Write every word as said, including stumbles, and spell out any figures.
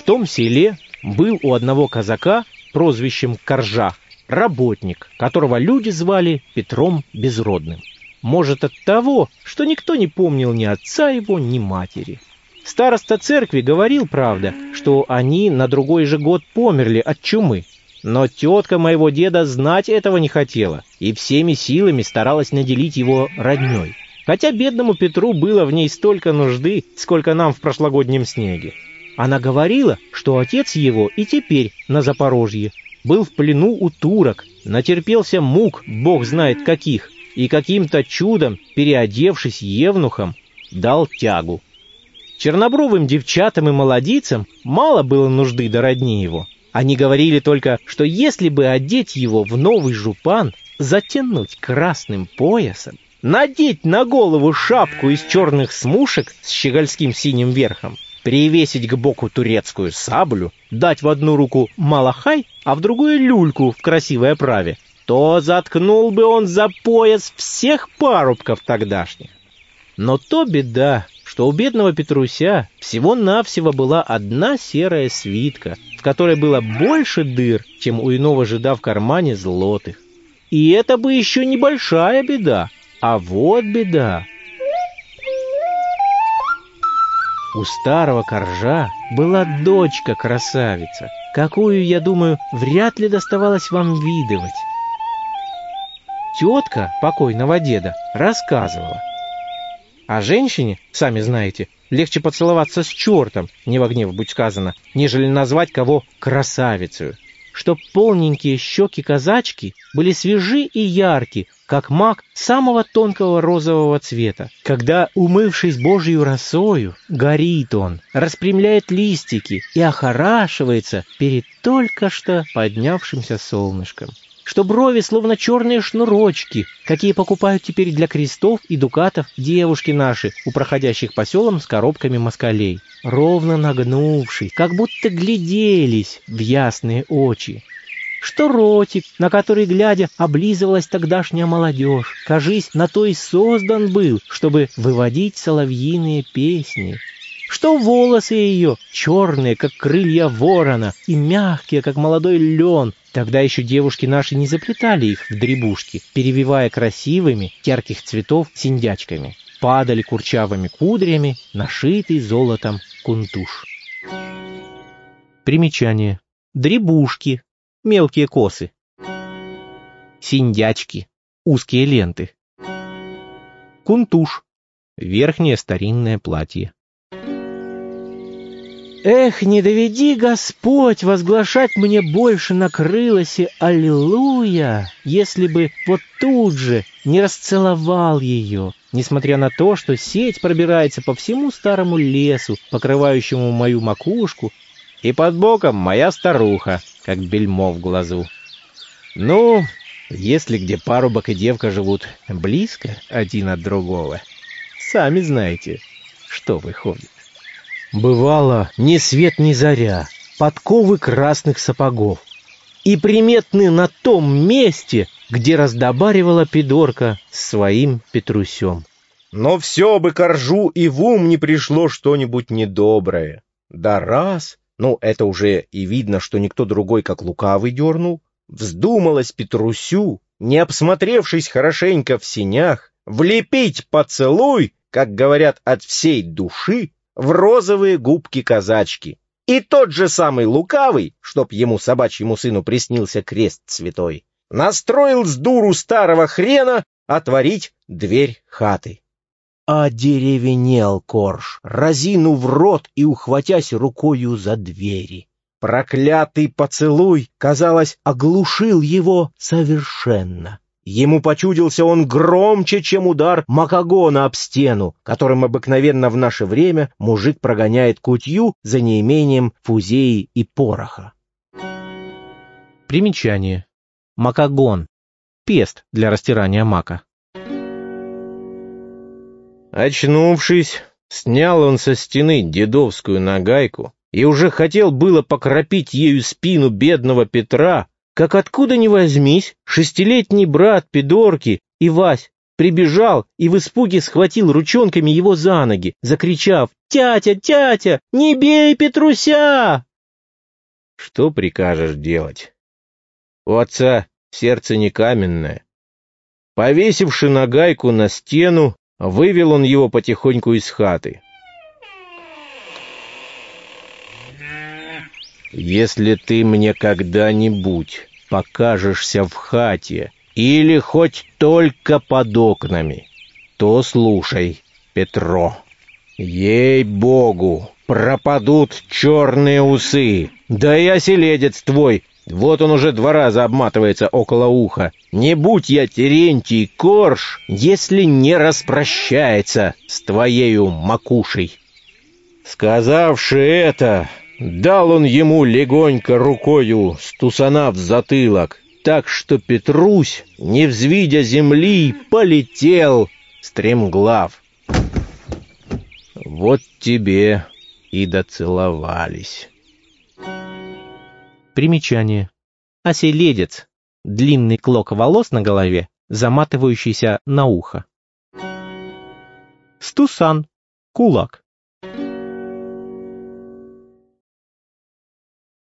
том селе был у одного казака прозвищем Коржа работник, которого люди звали Петром Безродным. Может, от того, что никто не помнил ни отца его, ни матери. Староста церкви говорил, правда, что они на другой же год померли от чумы. Но тетка моего деда знать этого не хотела и всеми силами старалась наделить его родней. Хотя бедному Петру было в ней столько нужды, сколько нам в прошлогоднем снеге. Она говорила, что отец его и теперь на Запорожье был в плену у турок, натерпелся мук, бог знает каких, и каким-то чудом, переодевшись евнухом, дал тягу. Чернобровым девчатам и молодицам мало было нужды до родни его. Они говорили только, что если бы одеть его в новый жупан, затянуть красным поясом, надеть на голову шапку из черных смушек с щегольским синим верхом, привесить к боку турецкую саблю, дать в одну руку малахай, а в другую люльку в красивой оправе, то заткнул бы он за пояс всех парубков тогдашних. Но то беда, что у бедного Петруся всего-навсего была одна серая свитка, в которой было больше дыр, чем у иного жида в кармане злотых. И это бы еще небольшая беда, а вот беда. У старого Коржа была дочка-красавица, какую, я думаю, вряд ли доставалось вам видывать. Тетка покойного деда рассказывала. А женщине, сами знаете, легче поцеловаться с чертом, не во гнев будь сказано, нежели назвать кого красавицею. Что полненькие щеки казачки были свежи и ярки, как мак самого тонкого розового цвета. Когда, умывшись божью росою, горит он, распрямляет листики и охорашивается перед только что поднявшимся солнышком. Что брови словно черные шнурочки, какие покупают теперь для крестов и дукатов девушки наши у проходящих по селам с коробками москалей, ровно нагнувшись, как будто гляделись в ясные очи. Что ротик, на который, глядя, облизывалась тогдашняя молодежь, кажись, на то и создан был, чтобы выводить соловьиные песни. Что волосы ее черные, как крылья ворона, и мягкие, как молодой лен. Тогда еще девушки наши не заплетали их в дребушки, перевивая красивыми, ярких цветов синдячками. Падали курчавыми кудрями, нашитый золотом кунтуш. Примечание. Дребушки. Мелкие косы. Синдячки. Узкие ленты. Кунтуш. Верхнее старинное платье. Эх, не доведи Господь возглашать мне больше на крылосе «Аллилуйя», если бы вот тут же не расцеловал ее, несмотря на то, что сеть пробирается по всему старому лесу, покрывающему мою макушку, и под боком моя старуха, как бельмо в глазу. Ну, если где парубок и девка живут близко один от другого, сами знаете, что выходит. Бывало, ни свет ни заря, подковы красных сапогов, и приметны на том месте, где раздобаривала пидорка с своим Петрусем. Но все бы Коржу и в ум не пришло что-нибудь недоброе. Да раз, ну это уже и видно, что никто другой, как лукавый, дернул, вздумалось Петрусю, не обсмотревшись хорошенько в сенях, влепить поцелуй, как говорят, от всей души, в розовые губки казачки. И тот же самый лукавый, чтоб ему собачьему сыну приснился крест святой, настроил с дуру старого хрена отворить дверь хаты. Одеревенел Корж, разинув рот и ухватясь рукою за двери. Проклятый поцелуй, казалось, оглушил его совершенно. Ему почудился он громче, чем удар макагона об стену, которым обыкновенно в наше время мужик прогоняет кутью за неимением фузеи и пороха. Примечание. Макагон. Пест для растирания мака. Очнувшись, снял он со стены дедовскую нагайку и уже хотел было покропить ею спину бедного Петра, как откуда ни возьмись, шестилетний брат пидорки Ивась прибежал и в испуге схватил ручонками его за ноги, закричав: «Тятя, тятя, не бей Петруся!» Что прикажешь делать? У отца сердце не каменное. Повесивши нагайку на стену, вывел он его потихоньку из хаты. Если ты мне когда-нибудь покажешься в хате или хоть только под окнами, то слушай, Петро. Ей-богу, пропадут черные усы, да и оселедец твой, вот он уже два раза обматывается около уха. Не будь я Терентий Корж, если не распрощается с твоею макушей. Сказавши это, дал он ему легонько рукою стусана в затылок, так что Петрусь, не взвидя земли, полетел стремглав. Вот тебе и доцеловались. Примечание. Оселедец. Длинный клок волос на голове, заматывающийся на ухо. Стусан. Кулак.